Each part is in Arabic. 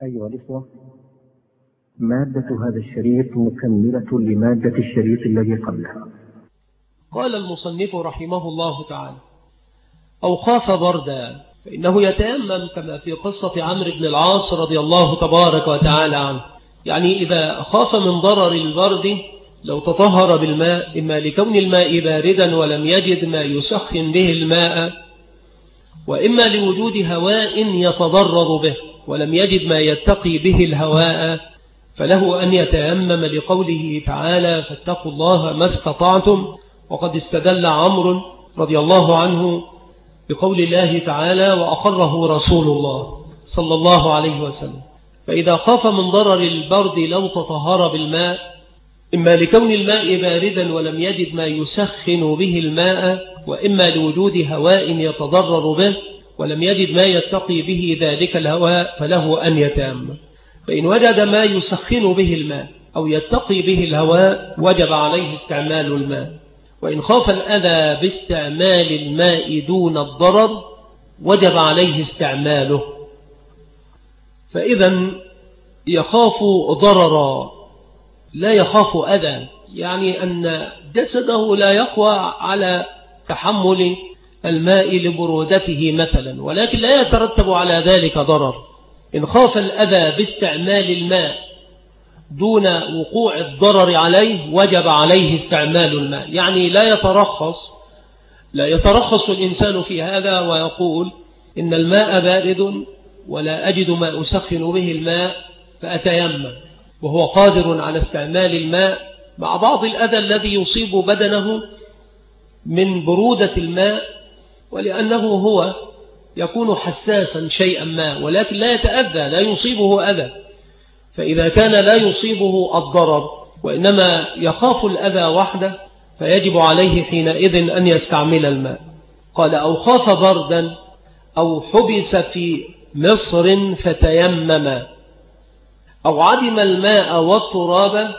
أيها الإخوة، مادة هذا الشريط مكملة لمادة الشريط الذي قبلها. قال المصنف رحمه الله تعالى: أو خاف بردا، فإنه يتيمم كما في قصة عمرو بن العاص رضي الله تبارك وتعالى عنه. يعني إذا خاف من ضرر البرد لو تطهر بالماء، إما لكون الماء باردا ولم يجد ما يسخن به الماء، وإما لوجود هواء يتضرر به ولم يجد ما يتقي به الهواء، فله أن يتيمم لقوله تعالى: فاتقوا الله ما استطعتم. وقد استدل عمرو رضي الله عنه بقول الله تعالى: وأقره رسول الله صلى الله عليه وسلم. فإذا خاف من ضرر البرد لو تطهر بالماء، إما لكون الماء باردا ولم يجد ما يسخن به الماء، وإما لوجود هواء يتضرر به ولم يجد ما يتقي به ذلك الهواء، فله أن يتيمم. فإن وجد ما يسخن به الماء أو يتقي به الهواء وجب عليه استعمال الماء. وإن خاف الأذى باستعمال الماء دون الضرر وجب عليه استعماله. فإذا يخاف ضررا لا يخاف أذى، يعني أن جسده لا يقوى على تحمل الماء لبرودته مثلا، ولكن لا يترتب على ذلك ضرر. إن خاف الأذى باستعمال الماء دون وقوع الضرر عليه وجب عليه استعمال الماء. يعني لا يترخص الإنسان في هذا ويقول إن الماء بارد ولا أجد ما أسخن به الماء فأتيمم، وهو قادر على استعمال الماء مع بعض الأذى الذي يصيب بدنه من برودة الماء، ولأنه هو يكون حساسا شيئا ما ولكن لا يتأذى، لا يصيبه أذى. فإذا كان لا يصيبه الضرر وإنما يخاف الأذى وحده فيجب عليه حينئذ أن يستعمل الماء. قال: أو خاف بردا أو حبس في مصر فتيمم أو عدم الماء والتراب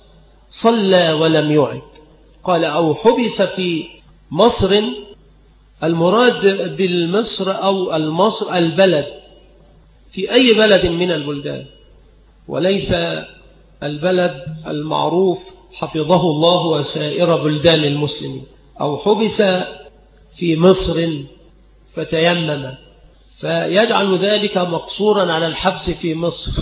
صلى ولم يعد. قال: أو حبس في مصر، المراد بالمصر أو المصر البلد في أي بلد من البلدان، وليس البلد المعروف حفظه الله وسائر بلدان المسلمين. أو حبس في مصر فتيمم، فيجعل ذلك مقصورا على الحبس في مصر،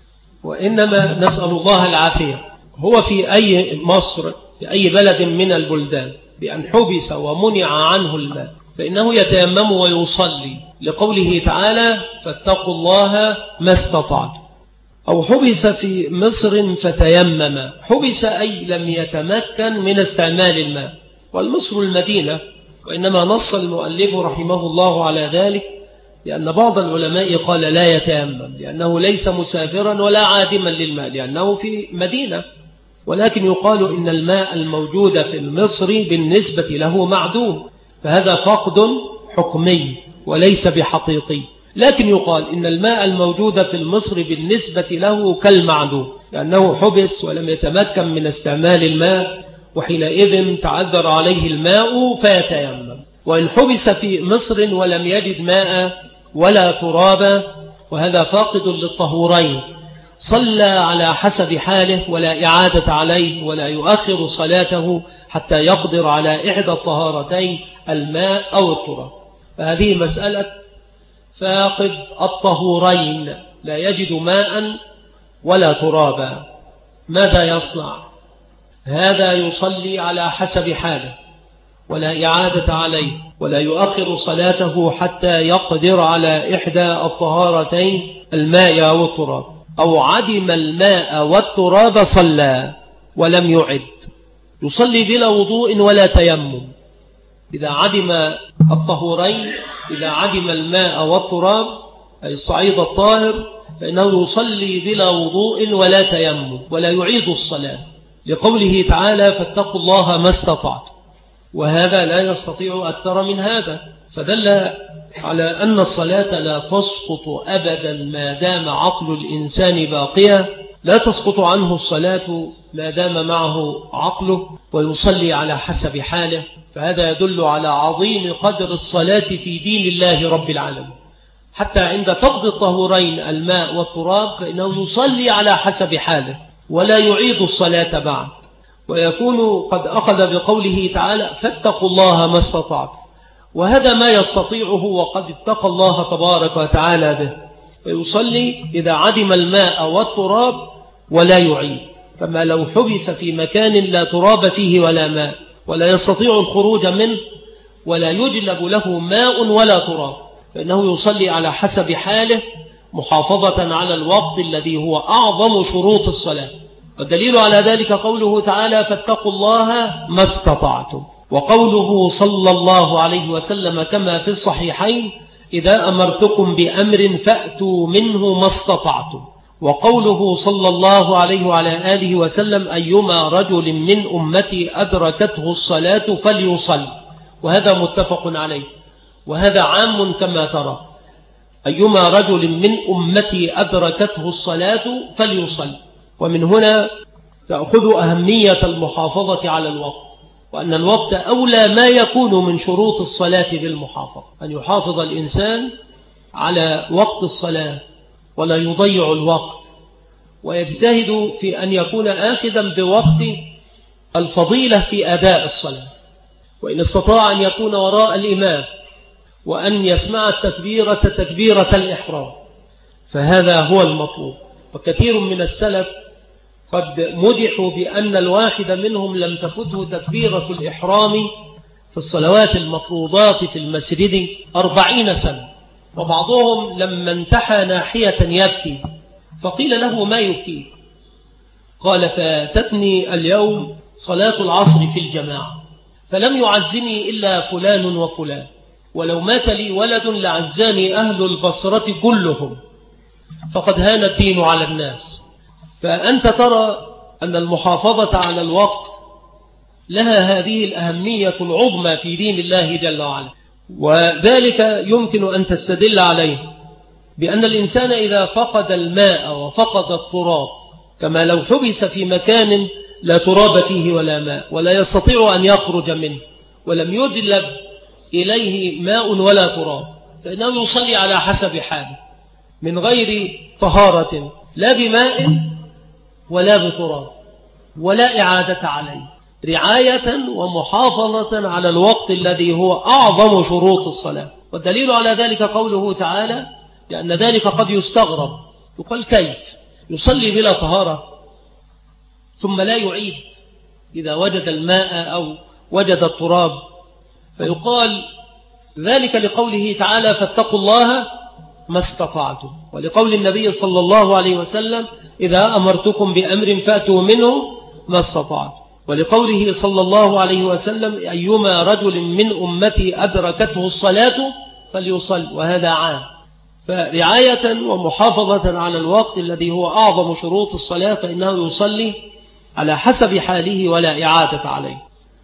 وإنما نسأل الله العافية. هو في أي مصر في أي بلد من البلدان بأن حبس ومنع عنه الماء فإنه يتيمم ويصلي لقوله تعالى: فاتقوا الله ما استطعتم. أو حبس في مصر فتيمم، حبس أي لم يتمكن من استعمال الماء، والمصر المدينة، وإنما نص المؤلف رحمه الله على ذلك لأن بعض العلماء قال لا يتيمم لأنه ليس مسافرا ولا عادما للماء لأنه في مدينة، ولكن يقال إن الماء الموجود في المصر بالنسبة له معدوم، فهذا فقد حكمي وليس بحقيقي. لكن يقال إن الماء الموجود في المصر بالنسبة له كالمعدوم لأنه حبس ولم يتمكن من استعمال الماء، وحينئذ تعذر عليه الماء فيتيمم. وإن حبس في مصر ولم يجد ماء ولا ترابا وهذا فاقد للطهورين صلى على حسب حاله ولا إعادة عليه ولا يؤخر صلاته حتى يقدر على إحدى الطهارتين الماء أو التراب. فهذه مسألة فاقد الطهورين لا يجد ماء ولا ترابا، ماذا يصنع؟ هذا يصلي على حسب حاله ولا إعادة عليه ولا يؤخر صلاته حتى يقدر على إحدى الطهارتين الماء أو التراب. أو عدم الماء والتراب صلى ولم يعد، يصلي بلا وضوء ولا تيمم. إذا عدم الطهورين، إذا عدم الماء والتراب أي الصعيد الطاهر، فإنه يصلي بلا وضوء ولا تيمم ولا يعيد الصلاة لقوله تعالى: فاتقوا الله ما استطعتم. وهذا لا يستطيع أكثر من هذا، فدل على أن الصلاة لا تسقط أبدا ما دام عقل الإنسان باقيا، لا تسقط عنه الصلاة ما دام معه عقله ويصلي على حسب حاله. فهذا يدل على عظيم قدر الصلاة في دين الله رب العالمين. حتى عند فقد الطهورين الماء والتراب فإنه يصلي على حسب حاله ولا يعيد الصلاة بعد، ويكون قد أخذ بقوله تعالى فاتقوا الله ما استطعت، وهذا ما يستطيعه وقد اتقى الله تبارك وتعالى به، فيصلي إذا عدم الماء والتراب ولا يعيد، كما لو حبس في مكان لا تراب فيه ولا ماء ولا يستطيع الخروج منه ولا يجلب له ماء ولا تراب، فإنه يصلي على حسب حاله محافظة على الوقت الذي هو أعظم شروط الصلاة. والدليل على ذلك قوله تعالى فاتقوا الله ما استطعتم، وقوله صلى الله عليه وسلم كما في الصحيحين إذا أمرتكم بأمر فأتوا منه ما استطعتم، وقوله صلى الله عليه وعلى آله وسلم أيما رجل من أمتي أدركته الصلاة فليصل، وهذا متفق عليه، وهذا عام كما ترى، أيما رجل من أمتي أدركته الصلاة فليصل. ومن هنا تأخذ أهمية المحافظة على الوقت، وأن الوقت أولى ما يكون من شروط الصلاة بالمحافظة، أن يحافظ الإنسان على وقت الصلاة ولا يضيع الوقت، ويجتهد في أن يكون آخذا بوقت الفضيلة في أداء الصلاة، وإن استطاع أن يكون وراء الإمام وأن يسمع التكبيرة تكبيرة الإحرام فهذا هو المطلوب. وكثير من السلف قد مدحوا بأن الواحد منهم لم تفته تكبيرة الإحرام في الصلوات المفروضات في المسجد 40 سنة، وبعضهم لما انتحى ناحية يبكي فقيل له ما يبكي؟ قال فاتتني اليوم صلاة العصر في الجماعة فلم يعزني إلا فلان وفلان، ولو مات لي ولد لعزاني أهل البصرة كلهم، فقد هان الدين على الناس. فأنت ترى أن المحافظة على الوقت لها هذه الأهمية العظمى في دين الله جل وعلا، وذلك يمكن أن تستدل عليه بأن الإنسان إذا فقد الماء وفقد التراب، كما لو حبس في مكان لا تراب فيه ولا ماء ولا يستطيع أن يخرج منه ولم يجلب إليه ماء ولا تراب، فإنه يصلي على حسب حاله من غير طهارة لا بماء ولا بتراب ولا إعادة عليه، رعاية ومحافظة على الوقت الذي هو أعظم شروط الصلاة. والدليل على ذلك قوله تعالى لأن ذلك قد يستغرب، يقول كيف يصلي بلا طهارة ثم لا يعيد إذا وجد الماء أو وجد التراب؟ فيقال ذلك لقوله تعالى فاتقوا الله ما استطعتم، ولقول النبي صلى الله عليه وسلم إذا أمرتكم بأمر فأتوا منه ما استطعتم، ولقوله صلى الله عليه وسلم أيما رجل من أمتي أدركته الصلاة فليصل، وهذا عام. فرعاية ومحافظة على الوقت الذي هو أعظم شروط الصلاة فإنه يصلي على حسب حاله ولا إعادة عليه.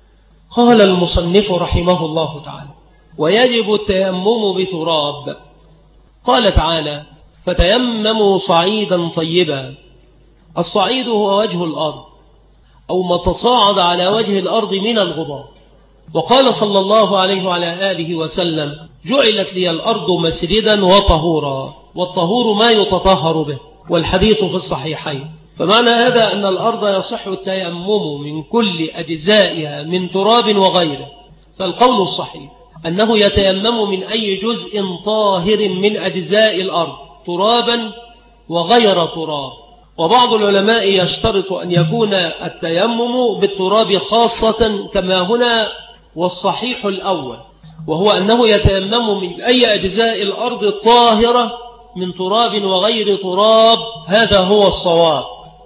قال المصنف رحمه الله تعالى ويجب التيمم بتراب. قال تعالى فتيمموا صعيدا طيبا، الصعيد هو وجه الأرض أو ما تصاعد على وجه الأرض من الغبار. وقال صلى الله عليه وعلى آله وسلم جعلت لي الأرض مسجدا وطهورا، والطهور ما يتطهر به، والحديث في الصحيحين. فمعنى هذا أن الأرض يصح التيمم من كل أجزائها من تراب وغيره، فالقول الصحيح أنه يتيمم من أي جزء طاهر من أجزاء الأرض ترابا وغير تراب. وبعض العلماء يشترط أن يكون التيمم بالتراب خاصة كما هنا، والصحيح الأول وهو أنه يتيمم من أي أجزاء الأرض الطاهرة من تراب وغير تراب، هذا هو الصواب.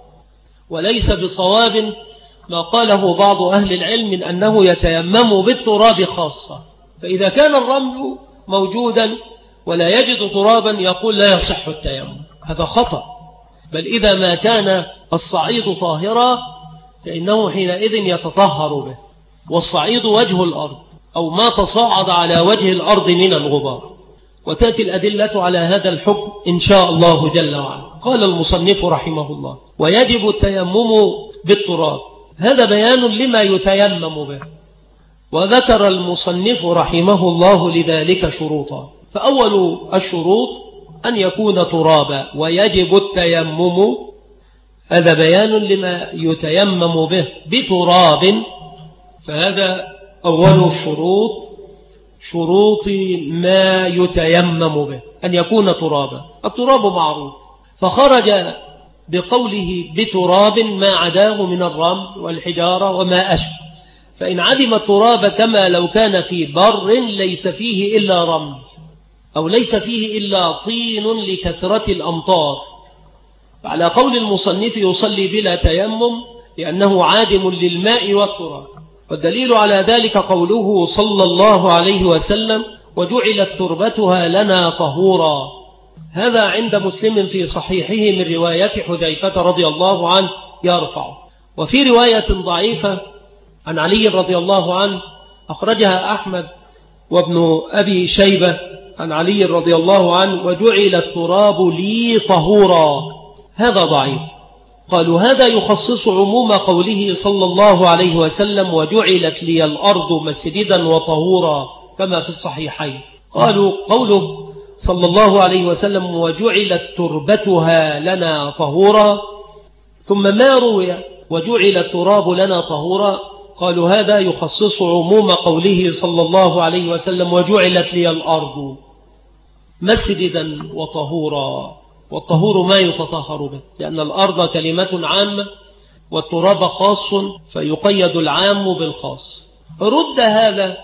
وليس بصواب ما قاله بعض أهل العلم من أنه يتيمم بالتراب خاصة، فإذا كان الرمل موجودا ولا يجد ترابا يقول لا يصح التيمم، هذا خطأ. بل إذا ما كان الصعيد طاهرا فإنه حينئذ يتطهر به، والصعيد وجه الأرض أو ما تصاعد على وجه الأرض من الغبار. وتأتي الأدلة على هذا الحكم إن شاء الله جل وعلا. قال المصنف رحمه الله ويجب التيمم بالتراب، هذا بيان لما يتيمم به. وذكر المصنف رحمه الله لذلك شروطا، فأول الشروط أن يكون ترابا، ويجب التيمم. هذا بيان لما يتيمم به بتراب، فهذا أول الشروط، شروط ما يتيمم به أن يكون ترابا. التراب معروف، فخرج بقوله بتراب ما عداه من الرمل والحجارة وما أشبه. فإن عدم التراب كما لو كان في بر ليس فيه إلا رمل، أو ليس فيه إلا طين لكثرة الأمطار، فعلى قول المصنف يصلي بلا تيمم لأنه عادم للماء والتراب. والدليل على ذلك قوله صلى الله عليه وسلم: وجعلت تربتها لنا طهورا. هذا عند مسلم في صحيحه من رواية حذيفة رضي الله عنه يرفع. وفي رواية ضعيفة عن علي رضي الله عنه أخرجها أحمد وابن أبي شيبة عن علي رضي الله عنه: وجعل التراب لي طهورا. هذا ضعيف. قالوا هذا يخصص عموم قوله صلى الله عليه وسلم: وجعلت لي الأرض مسجدا وطهورا، كما في الصحيحين. قالوا قوله صلى الله عليه وسلم: وجعلت تربتها لنا طهورا، ثم ما روي وجعل التراب لنا طهورا، قالوا هذا يخصص عموم قوله صلى الله عليه وسلم: وجعلت لي الأرض مسجدا وطهورا. والطهور ما يتطهر به، لأن الأرض كلمة عامة والتراب خاص، فيقيد العام بالخاص. رد هذا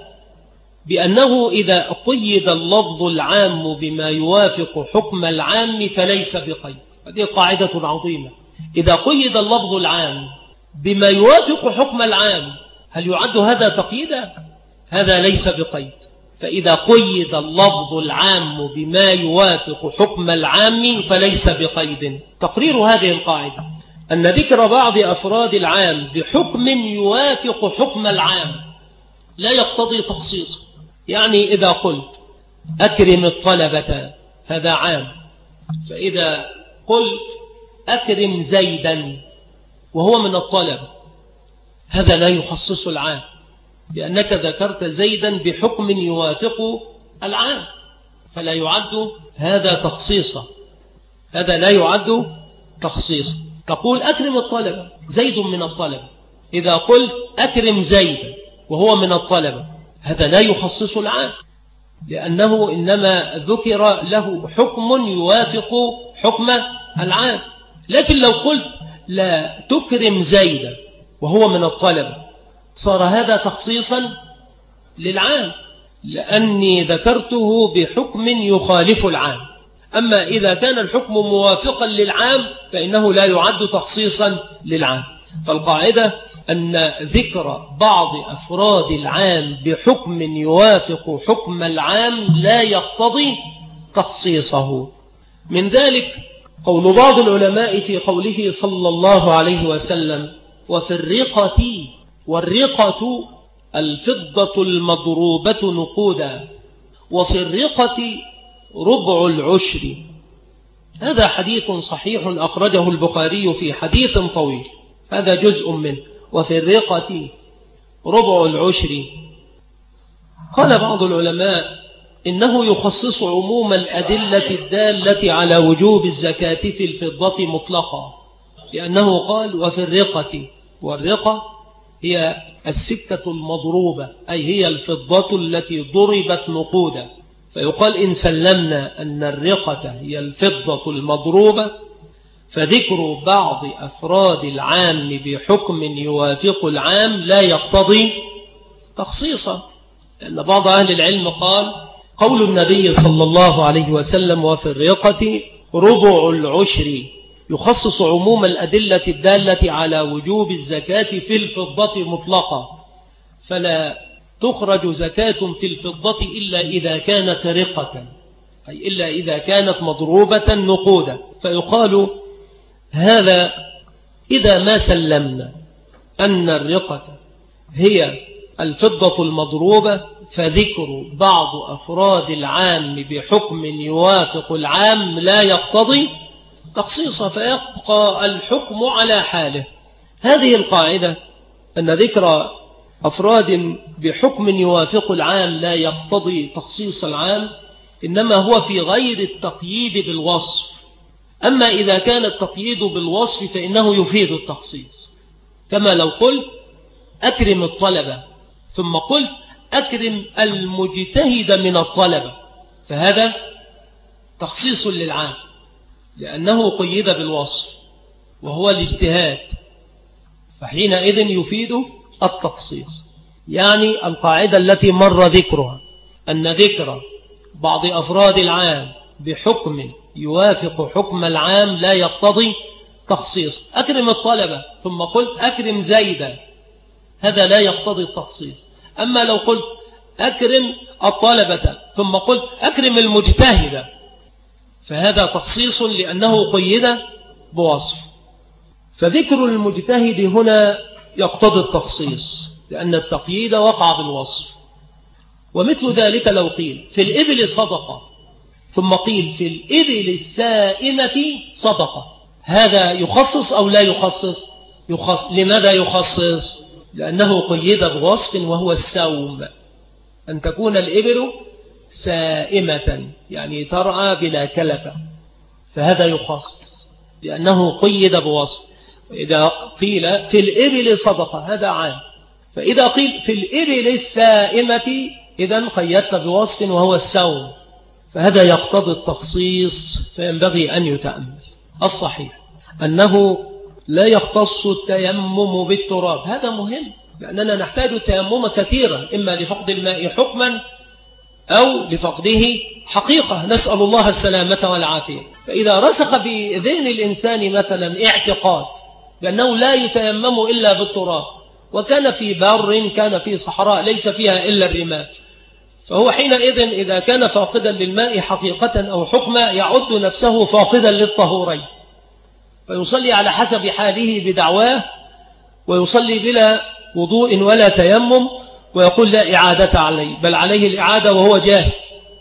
بأنه إذا قيد اللفظ العام بما يوافق حكم العام فليس بقيد. هذه قاعدة عظيمة. إذا قيد اللفظ العام بما يوافق حكم العام هل يعد هذا تقييدا؟ هذا ليس بقيد. فإذا قيد اللفظ العام بما يوافق حكم العام فليس بقيد. تقرير هذه القاعدة أن ذكر بعض أفراد العام بحكم يوافق حكم العام لا يقتضي تخصيصه. يعني إذا قلت أكرم الطلبة هذا عام، فإذا قلت أكرم زيدا وهو من الطلبة هذا لا يخصص العام، لأنك ذكرت زيدا بحكم يوافق العام، فلا يعد هذا تخصيصا. هذا لا يعد تخصيصا. تقول أكرم الطلبة، زيد من الطلبة. إذا قلت أكرم زيدا وهو من الطلبة هذا لا يخصص العام، لأنه إنما ذكر له حكم يوافق حكم العام. لكن لو قلت لا تكرم زيدا وهو من الطلبة صار هذا تخصيصا للعام، لأني ذكرته بحكم يخالف العام. أما إذا كان الحكم موافقا للعام فإنه لا يعد تخصيصا للعام. فالقاعدة أن ذكر بعض أفراد العام بحكم يوافق حكم العام لا يقتضي تخصيصه. من ذلك قول بعض العلماء في قوله صلى الله عليه وسلم: وفي الرقة، والرقة الفضة المضروبة نقودا، وفي الرقة ربع العشر. هذا حديث صحيح أخرجه البخاري في حديث طويل، هذا جزء منه. وفي الرقة ربع العشر. قال بعض العلماء إنه يخصص عموم الأدلة الدالة على وجوب الزكاة في الفضة مطلقا، لأنه قال وفي الرقة، والرقة هي السكة المضروبة، أي هي الفضة التي ضربت نقودا. فيقال إن سلمنا أن الرقة هي الفضة المضروبة فذكر بعض أفراد العام بحكم يوافق العام لا يقتضي تخصيصا، لأن بعض أهل العلم قال قول النبي صلى الله عليه وسلم وفي الرقة ربع العشر يخصص عموم الأدلة الدالة على وجوب الزكاة في الفضة مطلقا، فلا تخرج زكاة في الفضة إلا إذا كانت رقة، أي إلا إذا كانت مضروبة نقودا. فيقال هذا إذا ما سلمنا أن الرقة هي الفضة المضروبة فذكر بعض أفراد العام بحكم يوافق العام لا يقتضي تخصيصا، فيبقى الحكم على حاله. هذه القاعدة أن ذكر أفراد بحكم يوافق العام لا يقتضي تخصيص العام إنما هو في غير التقييد بالوصف. أما إذا كان التقييد بالوصف فإنه يفيد التخصيص، كما لو قلت أكرم الطلبة ثم قلت أكرم المجتهد من الطلبة، فهذا تخصيص للعام لأنه قيد بالوصف وهو الاجتهاد، فحينئذ يفيد التخصيص. يعني القاعدة التي مر ذكرها أن ذكر بعض أفراد العام بحكم يوافق حكم العام لا يقتضي تخصيص. أكرم الطلبة ثم قلت أكرم زيدا، هذا لا يقتضي التخصيص. أما لو قلت أكرم الطلبة ثم قلت أكرم المجتهد فهذا تخصيص لأنه قيد بوصف. فذكر المجتهد هنا يقتضي التخصيص لأن التقييد وقع بالوصف. ومثل ذلك لو قيل في الإبل صدقة ثم قيل في الإبل السائمة صدقة، هذا يخصص أو لا يخصص؟ لماذا يخصص؟ لأنه قيد بوصف وهو السوم، أن تكون الإبل سائمة يعني ترعى بلا كلفة، فهذا يخصص لأنه قيد بوصف. إذا قيل في الإبل صدقة هذا عام، فإذا قيل في الإبل السائمة إذن قيدت بوصف وهو السوم، فهذا يقتضي التخصيص، فينبغي أن يتأمل. الصحيح أنه لا يختص التيمم بالتراب، هذا مهم لأننا نحتاج التيمم كثيرا، إما لفقد الماء حكما أو لفقده حقيقة، نسأل الله السلامة والعافية. فإذا رسخ في ذهن الإنسان مثلا اعتقاد بأنه لا يتيمم إلا بالتراب، وكان في بر كان في صحراء ليس فيها إلا الرمال، فهو حينئذ إذا كان فاقدا للماء حقيقة أو حكما يعد نفسه فاقدا للطهورين، فيصلي على حسب حاله بدعواه، ويصلي بلا وضوء ولا تيمم، ويقول لا إعادة عليه، بل عليه الإعادة وهو جاهل،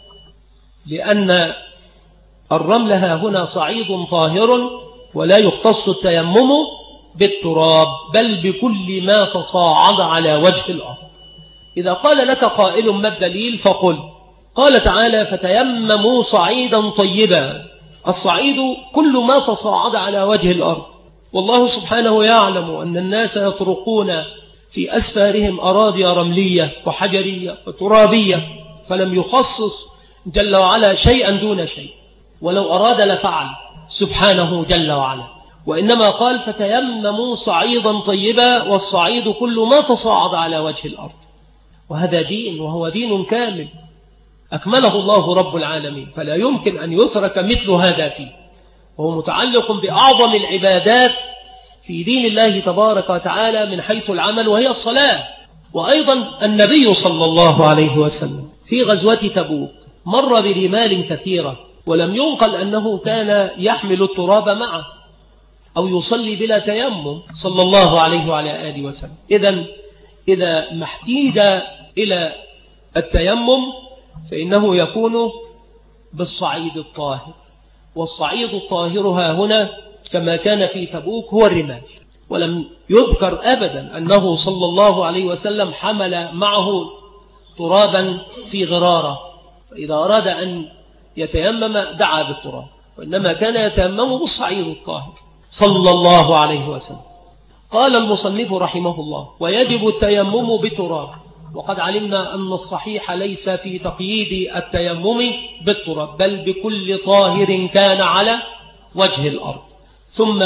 لأن الرمل ها هنا صعيد طاهر ولا يختص التيمم بالتراب بل بكل ما تصاعد على وجه الأرض. إذا قال لك قائل ما الدليل فقل قال تعالى فتيمموا صعيدا طيبا، الصعيد كل ما تصاعد على وجه الأرض، والله سبحانه يعلم أن الناس يطرقون في أسفارهم أراضي رملية وحجرية وترابية، فلم يخصص جل وعلا شيئا دون شيء، ولو أراد لفعل سبحانه جل وعلا، وإنما قال فتيمموا صعيدا طيبا، والصعيد كل ما تصاعد على وجه الأرض. وهذا دين، وهو دين كامل أكمله الله رب العالمين، فلا يمكن أن يترك مثل هذا فيه، وهو متعلق بأعظم العبادات في دين الله تبارك وتعالى من حيث العمل، وهي الصلاة. وأيضا النبي صلى الله عليه وسلم في غزوة تبوك مر برمال كثيرة، ولم ينقل أنه كان يحمل التراب معه أو يصلي بلا تيمم صلى الله عليه وعلى آله وسلم. إذا ما احتيج إلى التيمم فإنه يكون بالصعيد الطاهر، والصعيد الطاهر ها هنا كما كان في تبوك هو الرمال، ولم يذكر أبدا أنه صلى الله عليه وسلم حمل معه ترابا في غرارة، فإذا أراد أن يتيمم دعا بالتراب، وإنما كان يتيمم بالصعيد الطاهر صلى الله عليه وسلم. قال المصنف رحمه الله ويجب التيمم بالتراب، وقد علمنا أن الصحيح ليس في تقييد التيمم بالتراب بل بكل طاهر كان على وجه الأرض. ثم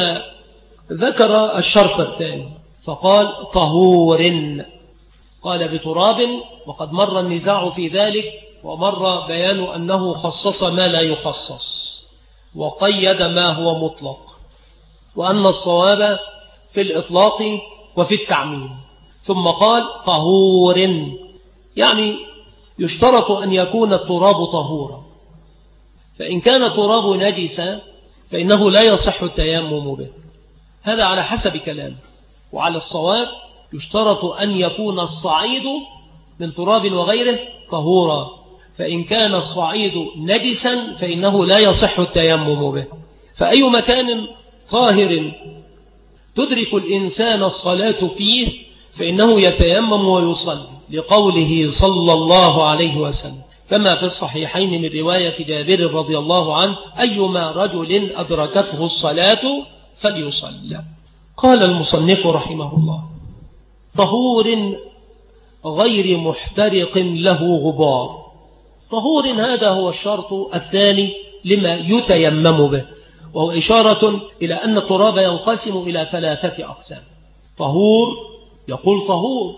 ذكر الشرط الثاني فقال طهور، قال بتراب، وقد مر النزاع في ذلك، ومر بيان أنه خصص ما لا يخصص وقيد ما هو مطلق، وأن الصواب في الإطلاق وفي التعميم. ثم قال طهور، يعني يشترط أن يكون التراب طهورا، فإن كان التراب نجسا فإنه لا يصح التيمم به، هذا على حسب كلامه. وعلى الصواب يشترط أن يكون الصعيد من تراب وغيره طهورا، فإن كان الصعيد نجسا فإنه لا يصح التيمم به. فأي مكان طاهر تدرك الإنسان الصلاة فيه فإنه يتيمم ويصلي، لقوله صلى الله عليه وسلم كما في الصحيحين من رواية جابر رضي الله عنه: أيما رجل أدركته الصلاة فليصلى. قال المصنف رحمه الله: طهور غير محترق له غبار. طهور هذا هو الشرط الثاني لما يتيمم به، وهو إشارة إلى أن التراب ينقسم إلى 3 أقسام. طهور، يقول طهور،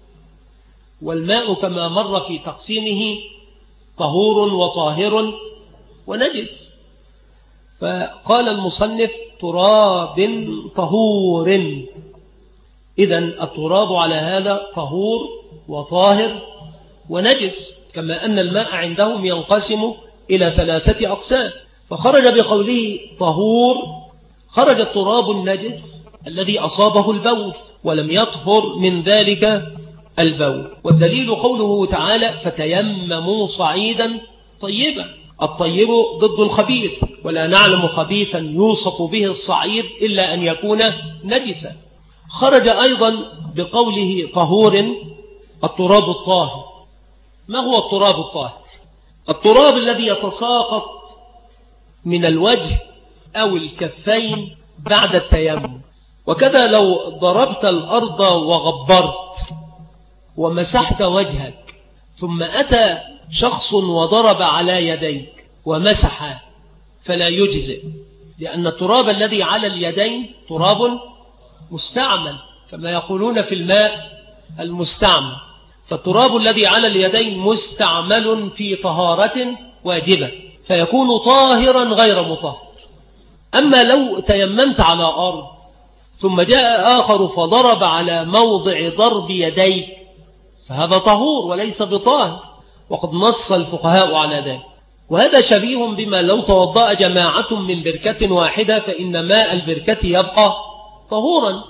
والماء كما مر في تقسيمه طهور وطاهر ونجس، فقال المصنف تراب طهور. إذن التراب على هذا طهور وطاهر ونجس، كما أن الماء عندهم ينقسم إلى 3 أقسام. فخرج بقوله طهور، خرج التراب النجس الذي أصابه البول ولم يطهر من ذلك البول، والدليل قوله تعالى: فتيمموا صعيدا طيبا. الطيب ضد الخبيث، ولا نعلم خبيثا يوصف به الصعيد إلا أن يكون نجسا. خرج أيضا بقوله طهور التراب الطاهر. ما هو التراب الطاهر؟ التراب الذي يتساقط من الوجه أو الكفين بعد التيمم. وكذا لو ضربت الأرض وغبرت ومسحت وجهك، ثم أتى شخص وضرب على يديك ومسح، فلا يجزئ، لأن التراب الذي على اليدين تراب مستعمل، كما يقولون في الماء المستعمل. فالتراب الذي على اليدين مستعمل في طهارة واجبة، فيكون طاهرا غير مطهر. أما لو تيممت على أرض ثم جاء آخر فضرب على موضع ضرب يديك، فهذا طهور وليس بطاهر، وقد نص الفقهاء على ذلك. وهذا شبيه بما لو توضأ جماعة من بركة واحدة فإن ماء البركة يبقى طهورا.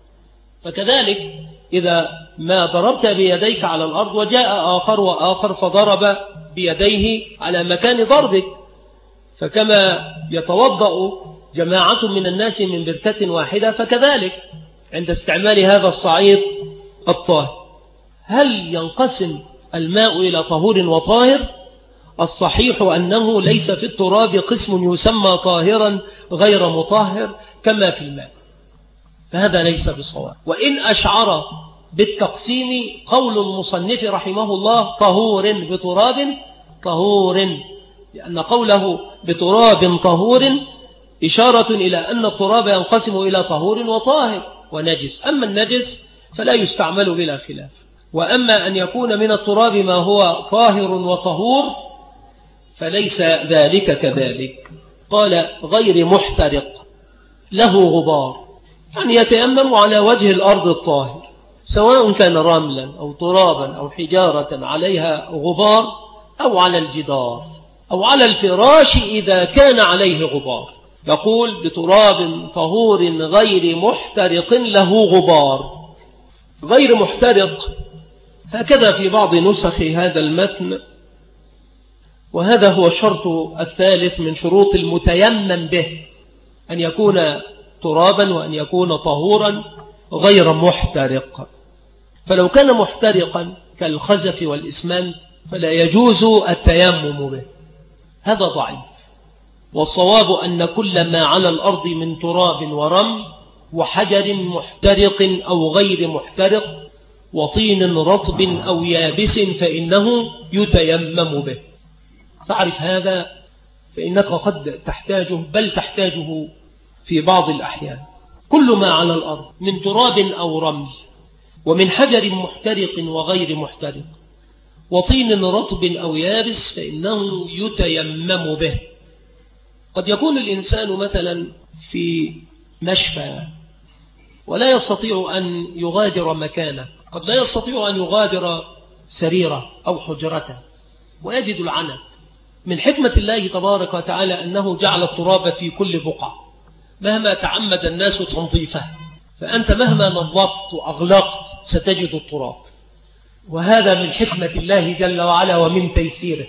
فكذلك إذا ما ضربت بيديك على الأرض وجاء آخر وآخر فضرب بيديه على مكان ضربك، فكما يتوضأ جماعة من الناس من بركة واحدة، فكذلك عند استعمال هذا الصعيد الطاهر. هل ينقسم الماء إلى طهور وطاهر؟ الصحيح أنه ليس في التراب قسم يسمى طاهرا غير مطهر كما في الماء، فهذا ليس بصواب. وإن أشعر بالتقسيم قول المصنف رحمه الله طهور بتراب طهور، لأن قوله بتراب طهور إشارة إلى أن التراب ينقسم إلى طهور وطاهر ونجس. أما النجس فلا يستعمل بلا خلاف. وأما أن يكون من التراب ما هو طاهر وطهور فليس ذلك كذلك. قال غير محترق له غبار، يعني يتيمم على وجه الأرض الطاهر، سواء كان رملا أو ترابا أو حجارة عليها غبار، أو على الجدار أو على الفراش إذا كان عليه غبار. يقول بتراب طهور غير محترق له غبار. غير محترق هكذا في بعض نسخ هذا المتن، وهذا هو الشرط الثالث من شروط المتيمم به، أن يكون ترابا وأن يكون طهورا غير محترق. فلو كان محترقا كالخزف والإسمنت فلا يجوز التيمم به، هذا ضعيف. والصواب أن كل ما على الأرض من تراب ورمل وحجر محترق أو غير محترق وطين رطب أو يابس فإنه يتيمم به. فاعرف هذا، فإنك قد تحتاجه، بل تحتاجه في بعض الأحيان. كل ما على الأرض من تراب أو رمل ومن حجر محترق وغير محترق وطين رطب أو يابس فإنه يتيمم به. قد يكون الإنسان مثلا في مشفى ولا يستطيع أن يغادر مكانه، قد لا يستطيع أن يغادر سريره أو حجرته ويجد العنت. من حكمة الله تبارك وتعالى أنه جعل التراب في كل بقعة، مهما تعمد الناس تنظيفه، فأنت مهما نظفت وأغلقت ستجد التراب. وهذا من حكمة الله جل وعلا ومن تيسيره.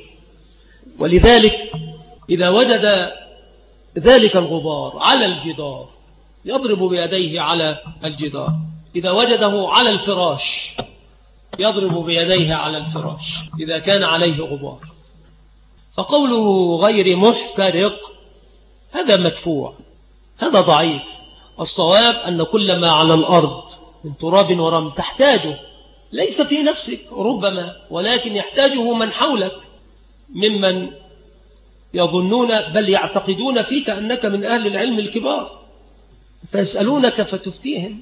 ولذلك إذا وجد ذلك الغبار على الجدار يضرب بيديه على الجدار، إذا وجده على الفراش يضرب بيديه على الفراش إذا كان عليه غبار. فقوله غير محترق هذا مدفوع، هذا ضعيف. الصواب أن كل ما على الأرض من تراب ورمل تحتاجه، ليس في نفسك ربما، ولكن يحتاجه من حولك ممن يظنون بل يعتقدون فيك أنك من أهل العلم الكبار، فيسألونك فتفتيهم،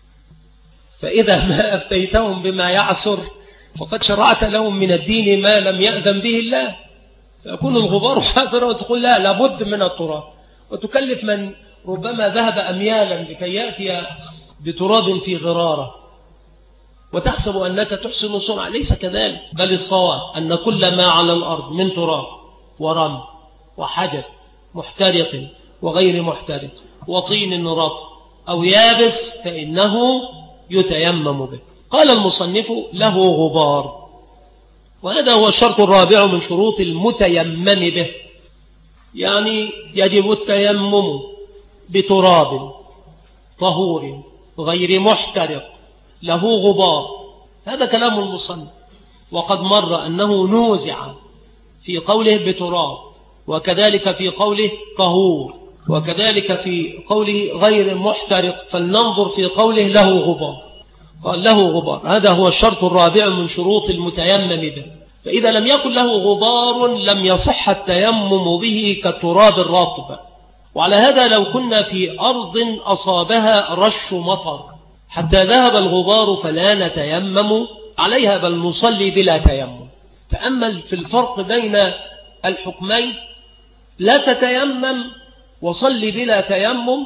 فإذا ما أفتيتهم بما يعسر فقد شرعت لهم من الدين ما لم يأذن به الله، فيكون الغبار حاضرا وتقول لا لابد من التراب، وتكلف من ربما ذهب أميالا لكي يأتي بتراب في غرارة وتحسب أنك تحسن صنع. ليس كذلك، بل الصواب أن كل ما على الأرض من تراب ورمل وحجر محترق وغير محترق وطين رطب أو يابس فإنه يتيمم به. قال المصنف له غبار، وهذا هو الشرط الرابع من شروط المتيمم به، يعني يجب التيمم بتراب طهور غير محترق له غبار. هذا كلام المصنف، وقد مر أنه نوزع في قوله بتراب، وكذلك في قوله طهور، وكذلك في قوله غير محترق، فلننظر في قوله له غبار. قال له غبار، هذا هو الشرط الرابع من شروط المتيمم به، فإذا لم يكن له غبار لم يصح التيمم به كالتراب الرطب. وعلى هذا لو كنا في أرض أصابها رش مطر حتى ذهب الغبار فلا نتيمم عليها بل نصلي بلا تيمم. تأمل في الفرق بين الحكمين، لا تتيمم وصلي بلا تيمم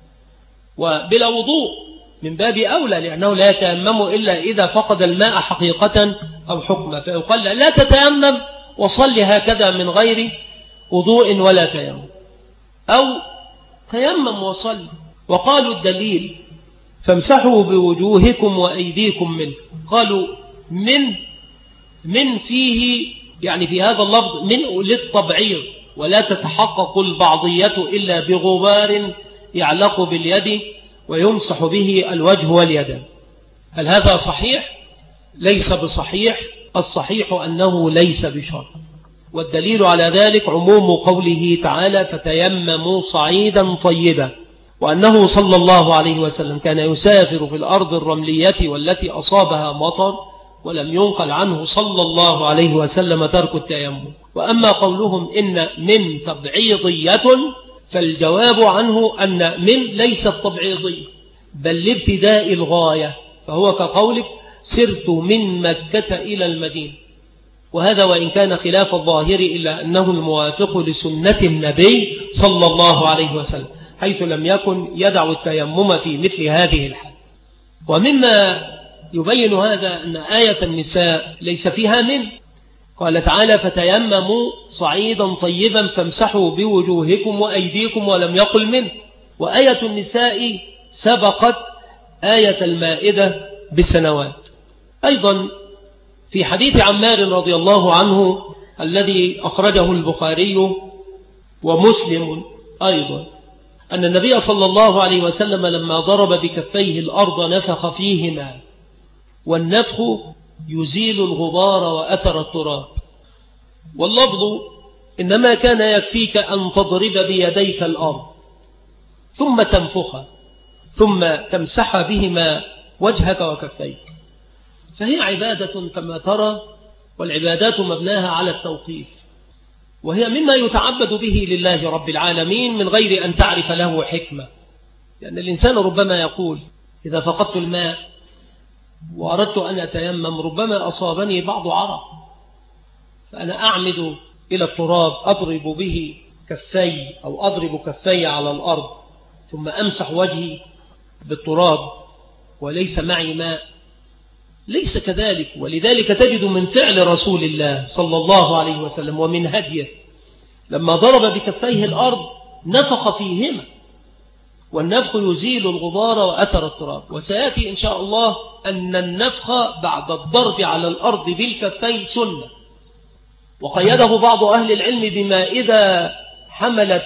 وبلا وضوء من باب أولى، لأنه لا يتيمم إلا إذا فقد الماء حقيقة أو حكمة، فيقال لا تتيمم وصلي هكذا من غير وضوء ولا تيمم، أو تيمم وصلي. وقالوا الدليل فامسحوا بوجوهكم وأيديكم منه. قالوا من فيه، يعني في هذا اللفظ من للتبعيض، ولا تتحقق البعضية إلا بغبار يعلق باليد ويمسح به الوجه واليد. هل هذا صحيح؟ ليس بصحيح، الصحيح أنه ليس بشرط. والدليل على ذلك عموم قوله تعالى فتيمموا صعيدا طيبا، وأنه صلى الله عليه وسلم كان يسافر في الأرض الرملية والتي أصابها مطر، ولم ينقل عنه صلى الله عليه وسلم ترك التيمم. وأما قولهم إن من تبعيضية فالجواب عنه أن من ليست تبعيضية بل لابتداء الغاية، فهو كقولك سرت من مكة إلى المدينة، وهذا وإن كان خلاف الظاهر إلا أنه الموافق لسنة النبي صلى الله عليه وسلم، حيث لم يكن يدع التيمم في مثل هذه الحال. ومما يبين هذا أن آية النساء ليس فيها من، قال تعالى فتيمموا صعيدا طيبا فامسحوا بوجوهكم وأيديكم، ولم يقل من. وآية النساء سبقت آية المائدة بسنوات. أيضا في حديث عمار رضي الله عنه الذي أخرجه البخاري ومسلم أيضا، أن النبي صلى الله عليه وسلم لما ضرب بكفيه الأرض نفخ فيهما، والنفخ يزيل الغبار وأثر التراب. واللفظ إنما كان يكفيك أن تضرب بيديك الأرض ثم تنفخ ثم تمسح بهما وجهك وكفيك، فهي عبادة كما ترى، والعبادات مبناها على التوقيف، وهي مما يتعبد به لله رب العالمين من غير أن تعرف له حكمة. لأن الإنسان ربما يقول إذا فقدت الماء وأردت أن أتيمم ربما أصابني بعض عرق، فأنا أعمد إلى التراب أضرب به كفي أو أضرب كفي على الأرض ثم أمسح وجهي بالتراب وليس معي ماء. ليس كذلك، ولذلك تجد من فعل رسول الله صلى الله عليه وسلم ومن هديه لما ضرب بكفيه الأرض نفخ فيهما، والنفخ يزيل الغبار وأثر التراب. وسيأتي إن شاء الله أن النفخ بعد الضرب على الأرض بالكفين سنة، وقيده بعض أهل العلم بما إذا حملت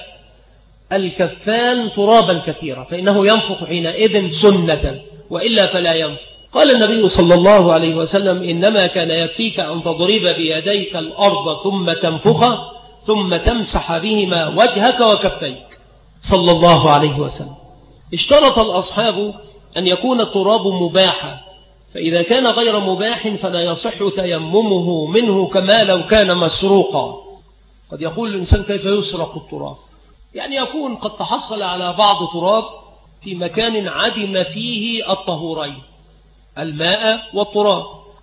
الكفان ترابا كثيرا فإنه ينفخ حينئذ سنة، وإلا فلا ينفخ. قال النبي صلى الله عليه وسلم إنما كان يكفيك أن تضرب بيديك الأرض ثم تنفخ ثم تمسح بهما وجهك وكفيك صلى الله عليه وسلم. اشترط الأصحاب أن يكون التراب مباحا، فإذا كان غير مباح فلا يصح تيممه منه كما لو كان مسروقا. قد يقول الإنسان كيف يسرق التراب؟ يعني يكون قد تحصل على بعض تراب في مكان عدم فيه الطهورين الماء والتراب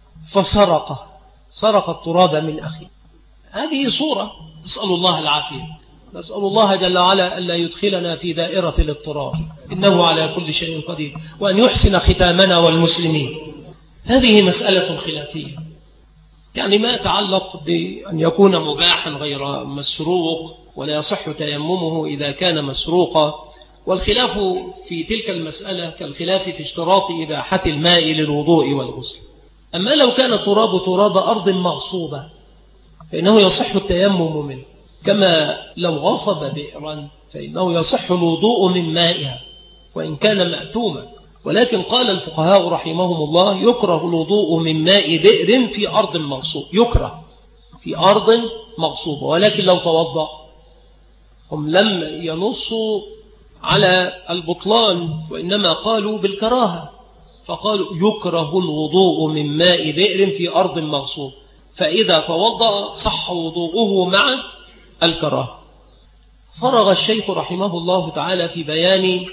سرق التراب من أخيه. هذه صورة، نسأل الله العافية، نسأل الله جل وعلا ألا يدخلنا في دائرة الاضطرار، إنه على كل شيء قدير، وأن يحسن ختامنا والمسلمين. هذه مسألة خلافية، يعني ما يتعلق بأن يكون مباحا غير مسروق ولا يصح تيممه إذا كان مسروقا، والخلاف في تلك المسألة كالخلاف في اشتراط إباحة الماء للوضوء والغسل. أما لو كان التراب تراب أرض مغصوبة فإنه يصح التيمم منه، كما لو غصب بئرا فإنه يصح الوضوء من مائها وإن كان مأثوما. ولكن قال الفقهاء رحمهم الله يكره الوضوء من ماء بئر في أرض مغصوب، يكره في أرض مغصوبة. ولكن لو توضأ، هم لم ينصوا على البطلان وإنما قالوا بالكراهة، فقالوا يكره الوضوء من ماء بئر في أرض مغصوب، فإذا توضأ صح وضوءه مع الكراهة. فرغ الشيخ رحمه الله تعالى في بيان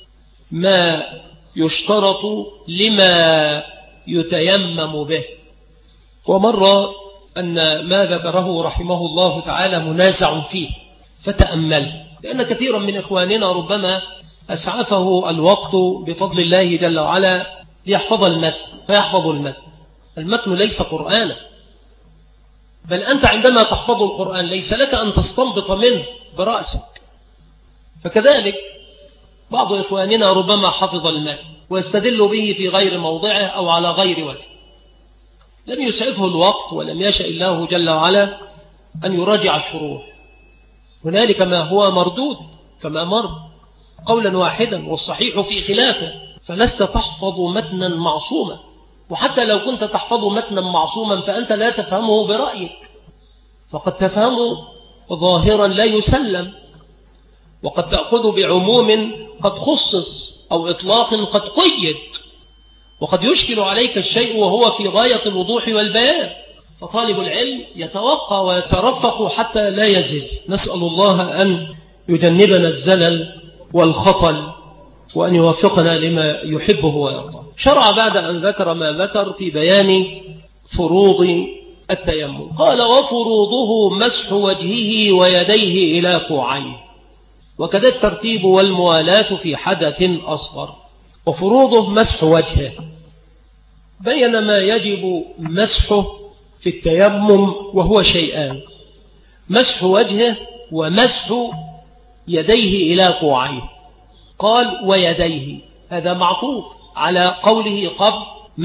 ما يشترط لما يتيمم به، ومر أن ما ذكره رحمه الله تعالى منازع فيه فتأمل، لأن كثيرا من إخواننا ربما أسعفه الوقت بفضل الله جل وعلا ليحفظ المتن فيحفظ المتن ليس قرآنا، بل أنت عندما تحفظ القرآن ليس لك أن تستنبط منه برأسك. فكذلك بعض إخواننا ربما حفظ المتن ويستدل به في غير موضعه أو على غير وجه، لم يسعفه الوقت ولم يشأ الله جل وعلا أن يراجع الشروح. هنالك ما هو مردود كما مر قولا واحدا، والصحيح في خلافه، فلست تحفظ متنا معصوما، وحتى لو كنت تحفظ متنا معصوما فأنت لا تفهمه برأيك، فقد تفهمه ظاهرا لا يسلم، وقد تأخذ بعموم قد خصص أو إطلاق قد قيد، وقد يشكل عليك الشيء وهو في غاية الوضوح والبيان، فطالب العلم يتوقع ويترفق حتى لا يزل. نسأل الله أن يجنبنا الزلل والخطل وأن يوفقنا لما يحبه ويرضى. شرع بعد أن ذكر ما ذكر في بيان فروض التيمم، قال وفروضه مسح وجهه ويديه إلى كوعيه، وكذا الترتيب والموالاة في حدث أصغر. وفروضه مسح وجهه، بين ما يجب مسحه في التيمم وهو شيئان: مسح وجهه ومسح يديه إلى كوعيه. قال ويديه، هذا معطوف على قوله قبل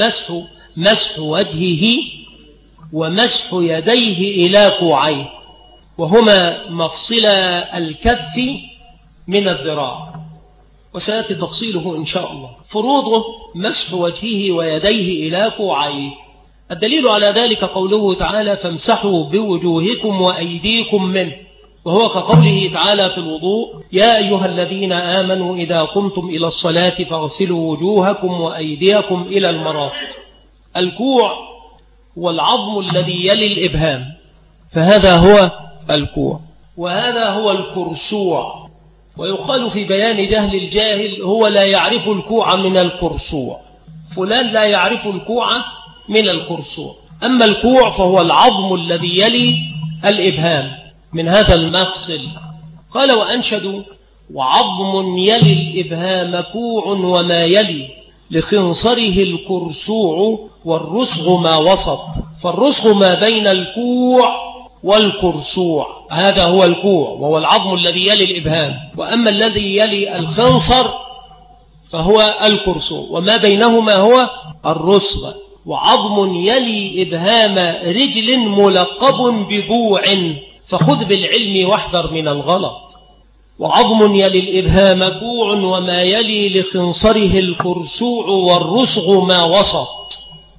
مسح وجهه ومسح يديه إلى كوعيه، وهما مفصلا الكف من الذراع، وسيأتي تفصيله إن شاء الله. فروضه مسح وجهه ويديه إلى كوعيه. الدليل على ذلك قوله تعالى فامسحوا بوجوهكم وأيديكم منه، وهو كقوله تعالى في الوضوء يا أيها الذين آمنوا إذا قمتم إلى الصلاة فاغسلوا وجوهكم وأيديكم إلى المرافق. الكوع والعظم الذي يلي الإبهام، فهذا هو الكوع، وهذا هو الكرسوع. ويقال في بيان جهل الجاهل هو لا يعرف الكوع من الكرسوع، فلان لا يعرف الكوع من الكرسوع. أما الكوع فهو العظم الذي يلي الإبهام من هذا المفصل. قال وأنشدوا وعظم يلي الإبهام كوع وما يلي لخنصره الكرسوع والرسغ ما وسط، فالرسغ ما بين الكوع والكرسوع، هذا هو الكوع وهو العظم الذي يلي الإبهام. وأما الذي يلي الخنصر فهو الكرسوع، وما بينهما هو الرسغ. وعظم يلي إبهام رجل ملقب ببوع، فخذ بالعلم واحذر من الغلط. وعظم يلي الإبهام كوع وما يلي لخنصره الكرسوع والرسغ ما وسط.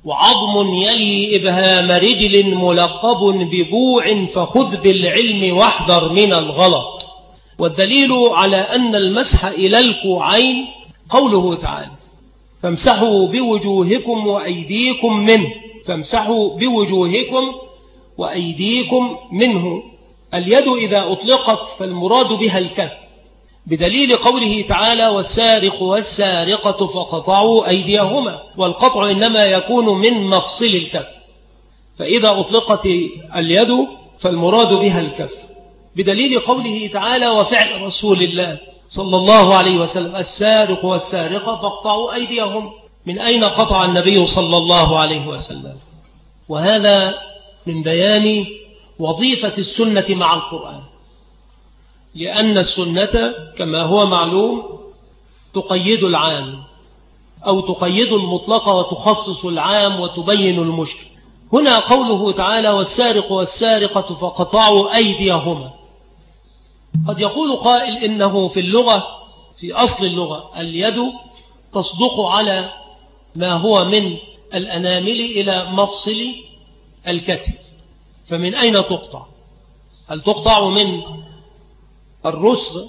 وعظم يلي إبهام رجل ملقب ببوع فخذ بالعلم واحذر من الغلط. والدليل على أن المسح إلى الكوعين قوله تعالى فامسحوا بوجوهكم وأيديكم منه، فامسحوا بوجوهكم وأيديكم منه. اليد إذا أطلقت فالمراد بها الكف، بدليل قوله تعالى والسارق والسارقة فقطعوا أيديهما، والقطع إنما يكون من مفصل الكف، فإذا أطلقت اليد فالمراد بها الكف، بدليل قوله تعالى وفعل رسول الله صلى الله عليه وسلم السارق والسارقة فاقطعوا أيديهم. من أين قطع النبي صلى الله عليه وسلم؟ وهذا من بيان وظيفة السنة مع القرآن، لأن السنة كما هو معلوم تقيد العام أو تقيد المطلق وتخصص العام وتبين المشكل. هنا قوله تعالى والسارق والسارقة فقطعوا أيديهما، قد يقول قائل إنه في اللغة في أصل اللغة اليد تصدق على ما هو من الأنامل إلى مفصل الكتف، فمن أين تقطع؟ هل تقطع من الرسغ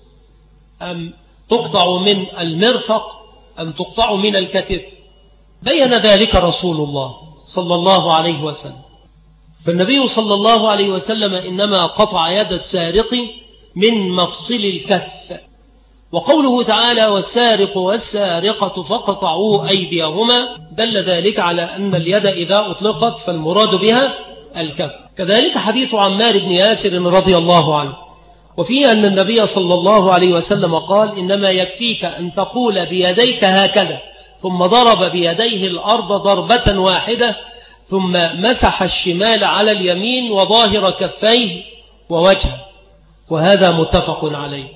أم تقطع من المرفق أم تقطع من الكتف؟ بين ذلك رسول الله صلى الله عليه وسلم، فالنبي صلى الله عليه وسلم إنما قطع يد السارق من مفصل الكف. وقوله تعالى والسارق والسارقة فقطعوا أيديهما دل ذلك على أن اليد إذا أطلقت فالمراد بها الكف. كذلك حديث عمار بن ياسر رضي الله عنه، وفيه أن النبي صلى الله عليه وسلم قال إنما يكفيك أن تقول بيديك هكذا، ثم ضرب بيديه الأرض ضربة واحدة، ثم مسح الشمال على اليمين وظاهر كفيه ووجهه، وهذا متفق عليه.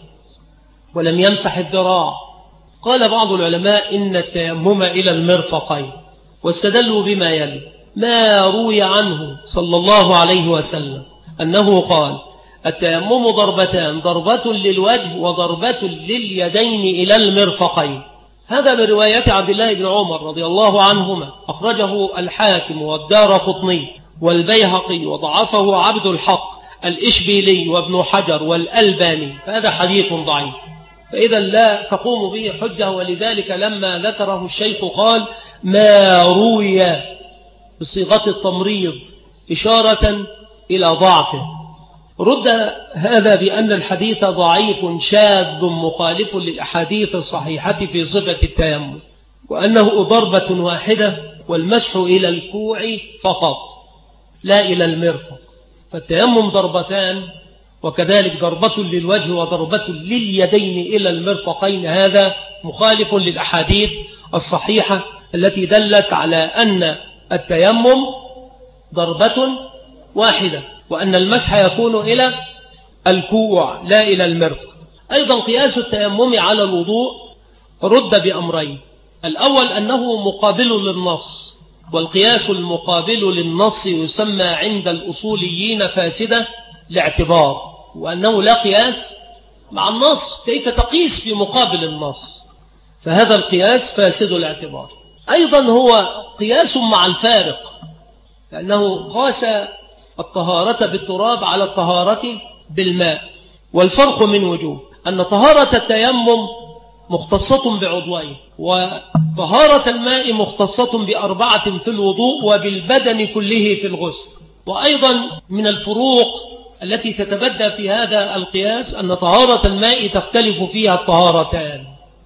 ولم يمسح الذراع. قال بعض العلماء إن التيمم إلى المرفقين، واستدلوا بما يلي ما روي عنه صلى الله عليه وسلم أنه قال التيمم ضربتان، ضربة للوجه وضربة لليدين إلى المرفقين. هذا من رواية عبد الله بن عمر رضي الله عنهما، أخرجه الحاكم والدارقطني والبيهقي وضعفه عبد الحق الإشبيلي وابن حجر والألباني، فهذا حديث ضعيف، فإذا لا تقوم به حجة. ولذلك لما ذكره الشيخ قال ما روي بصيغة التمريض إشارة إلى ضعفه. رد هذا بأن الحديث ضعيف شاذ مخالف للأحاديث الصحيحة في صفة التيمم، وأنه ضربة واحدة والمسح إلى الكوع فقط لا إلى المرفق، فالتيمم ضربتان، وكذلك ضربة للوجه وضربة لليدين إلى المرفقين. هذا مخالف للأحاديث الصحيحة التي دلت على أن التيمم ضربة واحدة، وأن المسح يكون إلى الكوع لا إلى المرفق. أيضا قياس التيمم على الوضوء رد بأمرين: الأول أنه مقابل للنص، والقياس المقابل للنص يسمى عند الأصوليين فاسدة لاعتبار، وأنه لا قياس مع النص، كيف تقيس في مقابل النص؟ فهذا القياس فاسد الاعتبار. أيضا هو قياس مع الفارق، لأنه قاس الطهارة بالتراب على الطهارة بالماء، والفرق من وجوه أن طهارة التيمم مختصة بعضوين، وطهارة الماء مختصة بأربعة في الوضوء وبالبدن كله في الغسل. وأيضا من الفروق التي تتبدى في هذا القياس أن طهارة الماء تختلف فيها الطهارتان،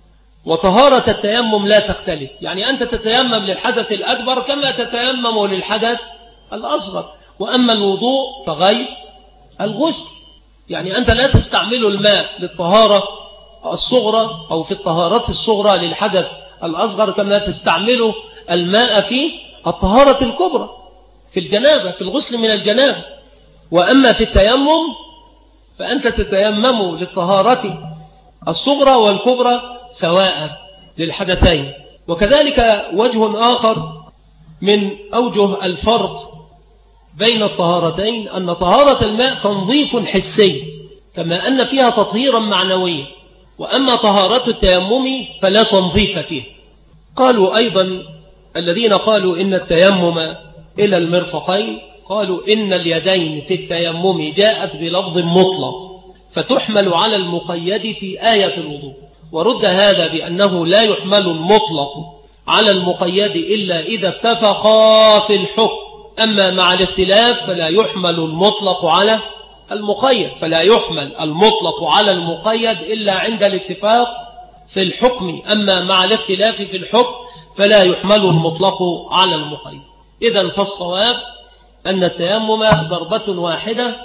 وطهارة التيمم لا تختلف، يعني أنت تتيمم للحدث الأكبر كما تتيمم للحدث الأصغر. وأما الوضوء فغير الغسل، يعني أنت لا تستعمل الماء للطهارة الصغرى أو في الطهارات الصغرى للحدث الأصغر كما تستعمل الماء في الطهارة الكبرى في الجنابة، في الغسل من الجنابة. وأما في التيمم فأنت تتيمم للطهارة الصغرى والكبرى سواء للحدثين. وكذلك وجه آخر من أوجه الفرق بين الطهارتين أن طهارة الماء تنظيف حسي كما أن فيها تطهيرا معنويا، وأما طهارة التيمم فلا تنظيف فيه. قالوا أيضا الذين قالوا إن التيمم إلى المرفقين قالوا إن اليدين في التيمم جاءت بلفظ مطلق فتحمل على المقيد في آية الوضوء، ورد هذا بأنه لا يحمل المطلق على المقيد إلا إذا اتفقا في الحكم، أما مع الاختلاف فلا يحمل المطلق على المقيد، فلا يحمل المطلق على المقيد إلا عند الاتفاق في الحكم، أما مع الاختلاف في الحكم فلا يحمل المطلق على المقيد. إذن فالصواب أن التيمم ضربة واحدة،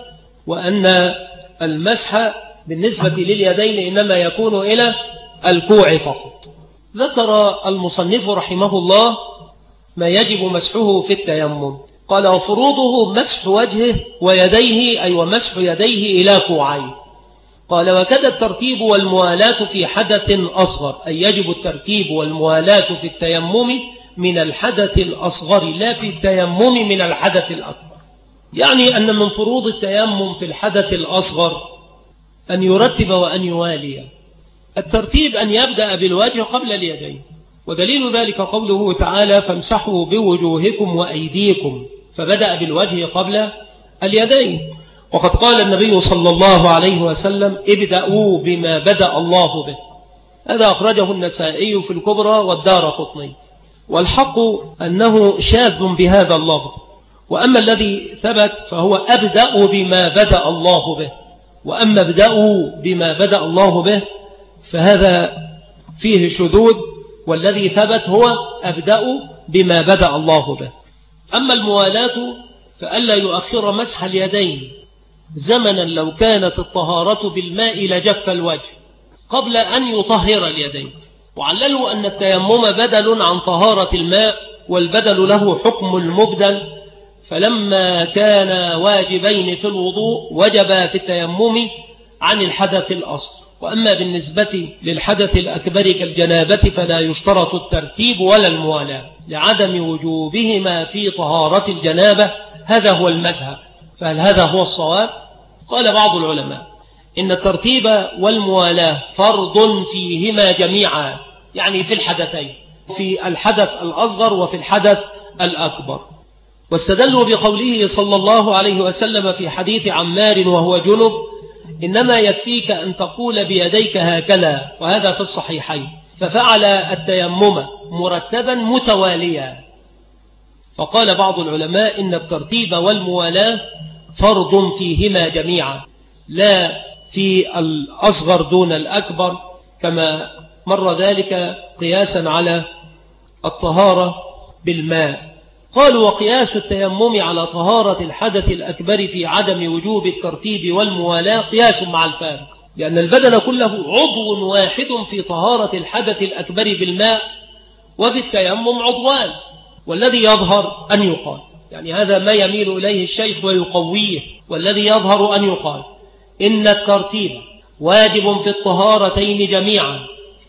وأن المسح بالنسبة لليدين إنما يكون إلى الكوع فقط. ذكر المصنف رحمه الله ما يجب مسحه في التيمم، قال وفروضه مسح وجهه ويديه، أي ومسح يديه إلى كوعيه. قال وكذا الترتيب والموالاة في حدث أصغر، أي يجب الترتيب والموالاة في التيمم من الحدث الأصغر لا في التيمم من الحدث الأكبر. يعني أن من فروض التيمم في الحدث الأصغر أن يرتب وأن يوالي. الترتيب أن يبدأ بالوجه قبل اليدين، ودليل ذلك قوله تعالى فامسحوا بوجوهكم وأيديكم، فبدأ بالوجه قبل اليدين. وقد قال النبي صلى الله عليه وسلم ابدأوا بما بدأ الله به، هذا أخرجه النسائي في الكبرى والدارقطني، والحق أنه شاذ بهذا اللفظ، وأما الذي ثبت فهو أبدأوا بما بدأ الله به، وأما ابدأوا بما بدأ الله به فهذا فيه شذوذ، والذي ثبت هو أبدأوا بما بدأ الله به. أما الموالاة فألا يؤخر مسح اليدين زمنا لو كانت الطهارة بالماء لجف الوجه قبل أن يطهر اليدين، وعللوا أن التيمم بدل عن طهارة الماء، والبدل له حكم المبدل، فلما كان واجبين في الوضوء وجب في التيمم عن الحدث الأصغر. وأما بالنسبة للحدث الأكبر كالجنابة فلا يشترط الترتيب ولا الموالاة لعدم وجوبهما في طهارة الجنابة، هذا هو المذهب. فهل هذا هو الصواب؟ قال بعض العلماء إن الترتيب والموالاة فرض فيهما جميعا، يعني في الحدثين، في الحدث الأصغر وفي الحدث الأكبر. واستدلوا بقوله صلى الله عليه وسلم في حديث عمار وهو جنب إنما يكفيك أن تقول بيديك هكذا، وهذا في الصحيحين، ففعل التيمم مرتبا متواليا. فقال بعض العلماء إن الترتيب والموالاة فرض فيهما جميعا، لا في الأصغر دون الأكبر كما مر ذلك قياسا على الطهارة بالماء. قالوا وقياس التيمم على طهارة الحدث الأكبر في عدم وجوب الترتيب والموالاة قياس مع الفارق، لأن البدن كله عضو واحد في طهارة الحدث الأكبر بالماء، وفي التيمم عضوان، والذي يظهر أن يقال، يعني هذا ما يميل إليه الشيخ ويقويه، والذي يظهر أن يقال إن الترتيب واجب في الطهارتين جميعا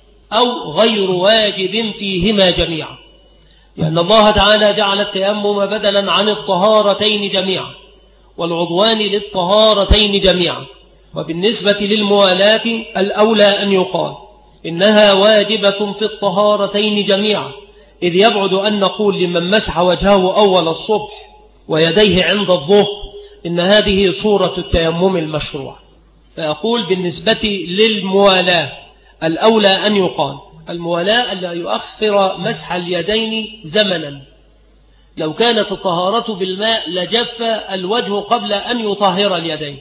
أو غير واجب فيهما جميعا، لأن الله تعالى جعل التيمم بدلا عن الطهارتين جميعا والعضوان للطهارتين جميعا. وبالنسبة للموالاة الأولى أن يقال إنها واجبة في الطهارتين جميعا، إذ يبعد أن نقول لمن مسح وجهه أول الصبح ويديه عند الظهر إن هذه صورة التيمم المشروع. فأقول بالنسبة للموالاة الأولى أن يقال الموالاة ألا يؤخر مسح اليدين زمنا، لو كانت الطهارة بالماء لجف الوجه قبل أن يطهر اليدين.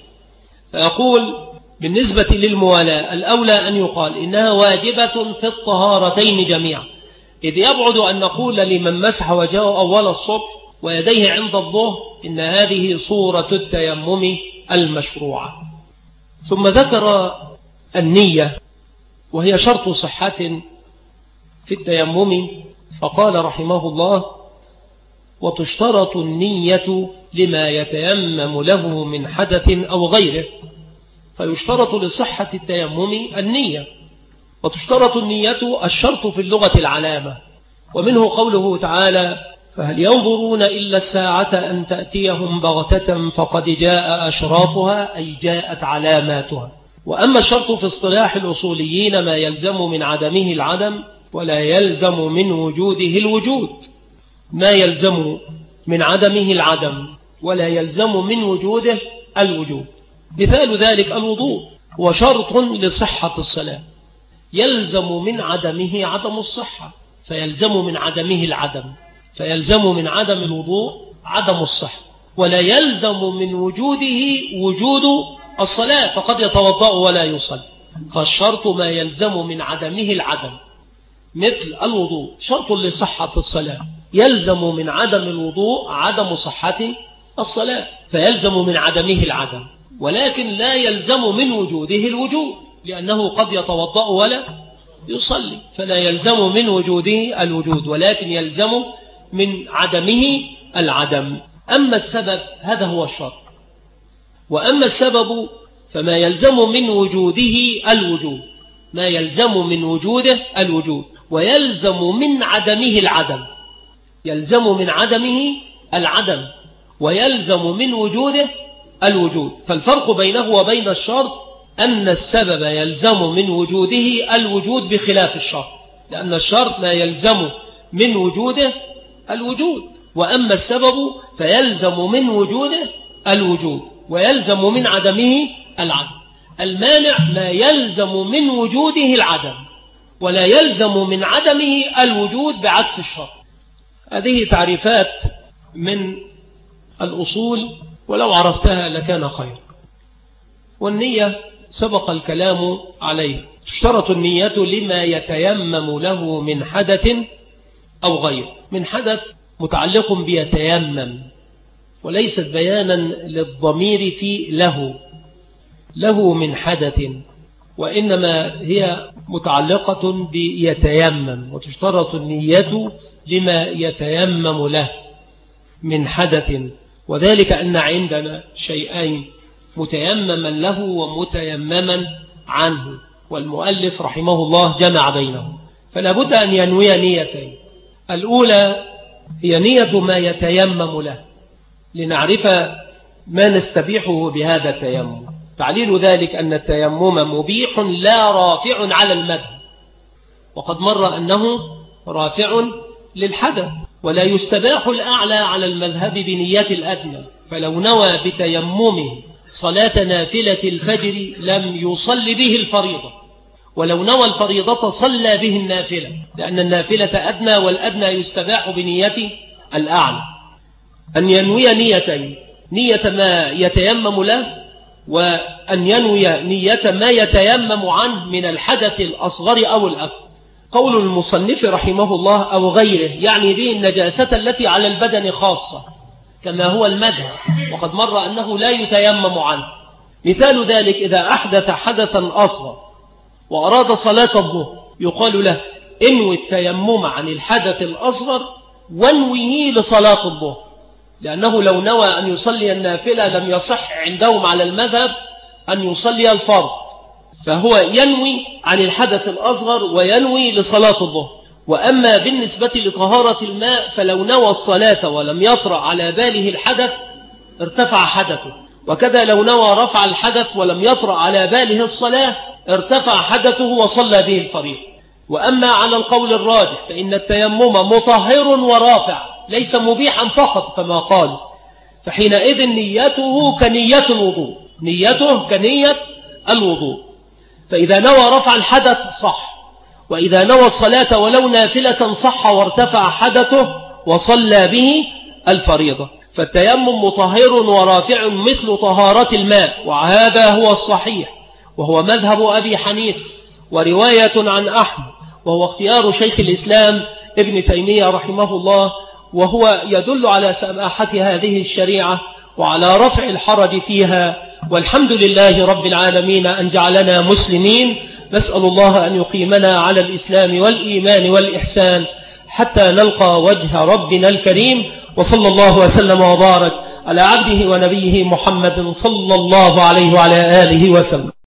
فأقول بالنسبة للموالاة الأولى أن يقال إنها واجبة في الطهارتين جميعا، إذ يبعد أن نقول لمن مسح وجهه أول الصبح ويديه عند الظهر إن هذه صورة التيمم المشروعة. ثم ذكر النية وهي شرط صحة في التيمم، فقال رحمه الله وتشترط النية لما يتيمم له من حدث أو غيره، فيشترط لصحة التيمم النية. وتشترط النية الشرط في اللغة العلامة، ومنه قوله تعالى فهل ينظرون إلا الساعة أن تأتيهم بغتة فقد جاء أشراطها، أي جاءت علاماتها. وأما الشرط في اصطلاح الأصوليين ما يلزم من عدمه العدم ولا يلزم من وجوده الوجود، ما يلزم من عدمه العدم ولا يلزم من وجوده الوجود. مثال ذلك الوضوء هو شرط لصحة الصلاة، يلزم من عدمه عدم الصحة، فيلزم من عدمه العدم، فيلزم من عدم الوضوء عدم الصحة، ولا يلزم من وجوده وجود الصلاة، فقد يتوضأ ولا يصلي. فالشرط ما يلزم من عدمه العدم، مثل الوضوء شرط لصحة الصلاة، يلزم من عدم الوضوء عدم صحة الصلاة، فيلزم من عدمه العدم، ولكن لا يلزم من وجوده الوجود، لأنه قد يتوضأ ولا يصلي، فلا يلزم من وجوده الوجود، ولكن يلزم من عدمه العدم. أما السبب هذا هو الشرط، وأما السبب فما يلزم من وجوده الوجود، ما يلزم من وجوده الوجود، ويلزم من عدمه العدم، يلزم من عدمه العدم ويلزم من وجوده الوجود. فالفرق بينه وبين الشرط أن السبب يلزم من وجوده الوجود بخلاف الشرط، لأن الشرط لا يلزم من وجوده الوجود، وأما السبب فيلزم من وجوده الوجود ويلزم من عدمه العدم. المانع ما يلزم من وجوده العدم ولا يلزم من عدمه الوجود بعكس الشرط. هذه تعريفات من الأصول، ولو عرفتها لكان خير. والنية سبق الكلام عليه، تشترط النية لما يتيمم له من حدث أو غير. من حدث متعلق بيتيمم، وليست بيانا للضمير في له من حدث، وإنما هي متعلقة بيتيمم، وتشترط النية لما يتيمم له من حدث، وذلك أن عندنا شيئين، متيمما له ومتيمما عنه، والمؤلف رحمه الله جمع بينهم، فلا بد أن ينوي نيتين. الأولى هي نية ما يتيمم له، لنعرف ما نستبيحه بهذا التيمم. تعليل ذلك أن التيمم مبيح لا رافع على المذهب، وقد مر أنه رافع للحدث، ولا يستباح الأعلى على المذهب بنية الأدنى، فلو نوى بتيممه صلاة نافلة الفجر لم يصل به الفريضة، ولو نوى الفريضة صلى به النافلة، لأن النافلة أدنى، والأدنى يستباح بنية الأعلى. أن ينوي نيتين، نية ما يتيمم له، وأن ينوي نية ما يتيمم عنه من الحدث الأصغر أو الأكبر. قول المصنف رحمه الله أو غيره يعني به النجاسة التي على البدن خاصة كما هو المذهب، وقد مر أنه لا يتيمم عنه. مثال ذلك إذا أحدث حدثا أصغر وأراد صلاة الظهر، يقال له انوي التيمم عن الحدث الأصغر وانويه لصلاة الظهر، لأنه لو نوى أن يصلي النافلة لم يصح عندهم على المذهب أن يصلي الفرض، فهو ينوي عن الحدث الأصغر وينوي لصلاة الظهر. وأما بالنسبة لطهارة الماء فلو نوى الصلاة ولم يطرأ على باله الحدث ارتفع حدثه، وكذا لو نوى رفع الحدث ولم يطرأ على باله الصلاة ارتفع حدثه وصلى به الفريضة. وأما على القول الراجح فإن التيمم مطهر ورافع ليس مبيحا فقط كما قال، فحينئذ نيته كنية الوضوء، نيته كنية الوضوء. فإذا نوى رفع الحدث صح، وإذا نوى الصلاة ولو نافلة صح وارتفع حدثه وصلى به الفريضة. فالتيمم مطهر ورافع مثل طهارة الماء، وهذا هو الصحيح، وهو مذهب أبي حنيفة ورواية عن أحمد، وهو اختيار شيخ الإسلام ابن تيمية رحمه الله، وهو يدل على سماحة هذه الشريعة وعلى رفع الحرج فيها. والحمد لله رب العالمين أن جعلنا مسلمين، نسأل الله أن يقيمنا على الإسلام والإيمان والإحسان حتى نلقى وجه ربنا الكريم. وصلى الله وسلم وبارك على عبده ونبيه محمد صلى الله عليه وعلى آله وسلم.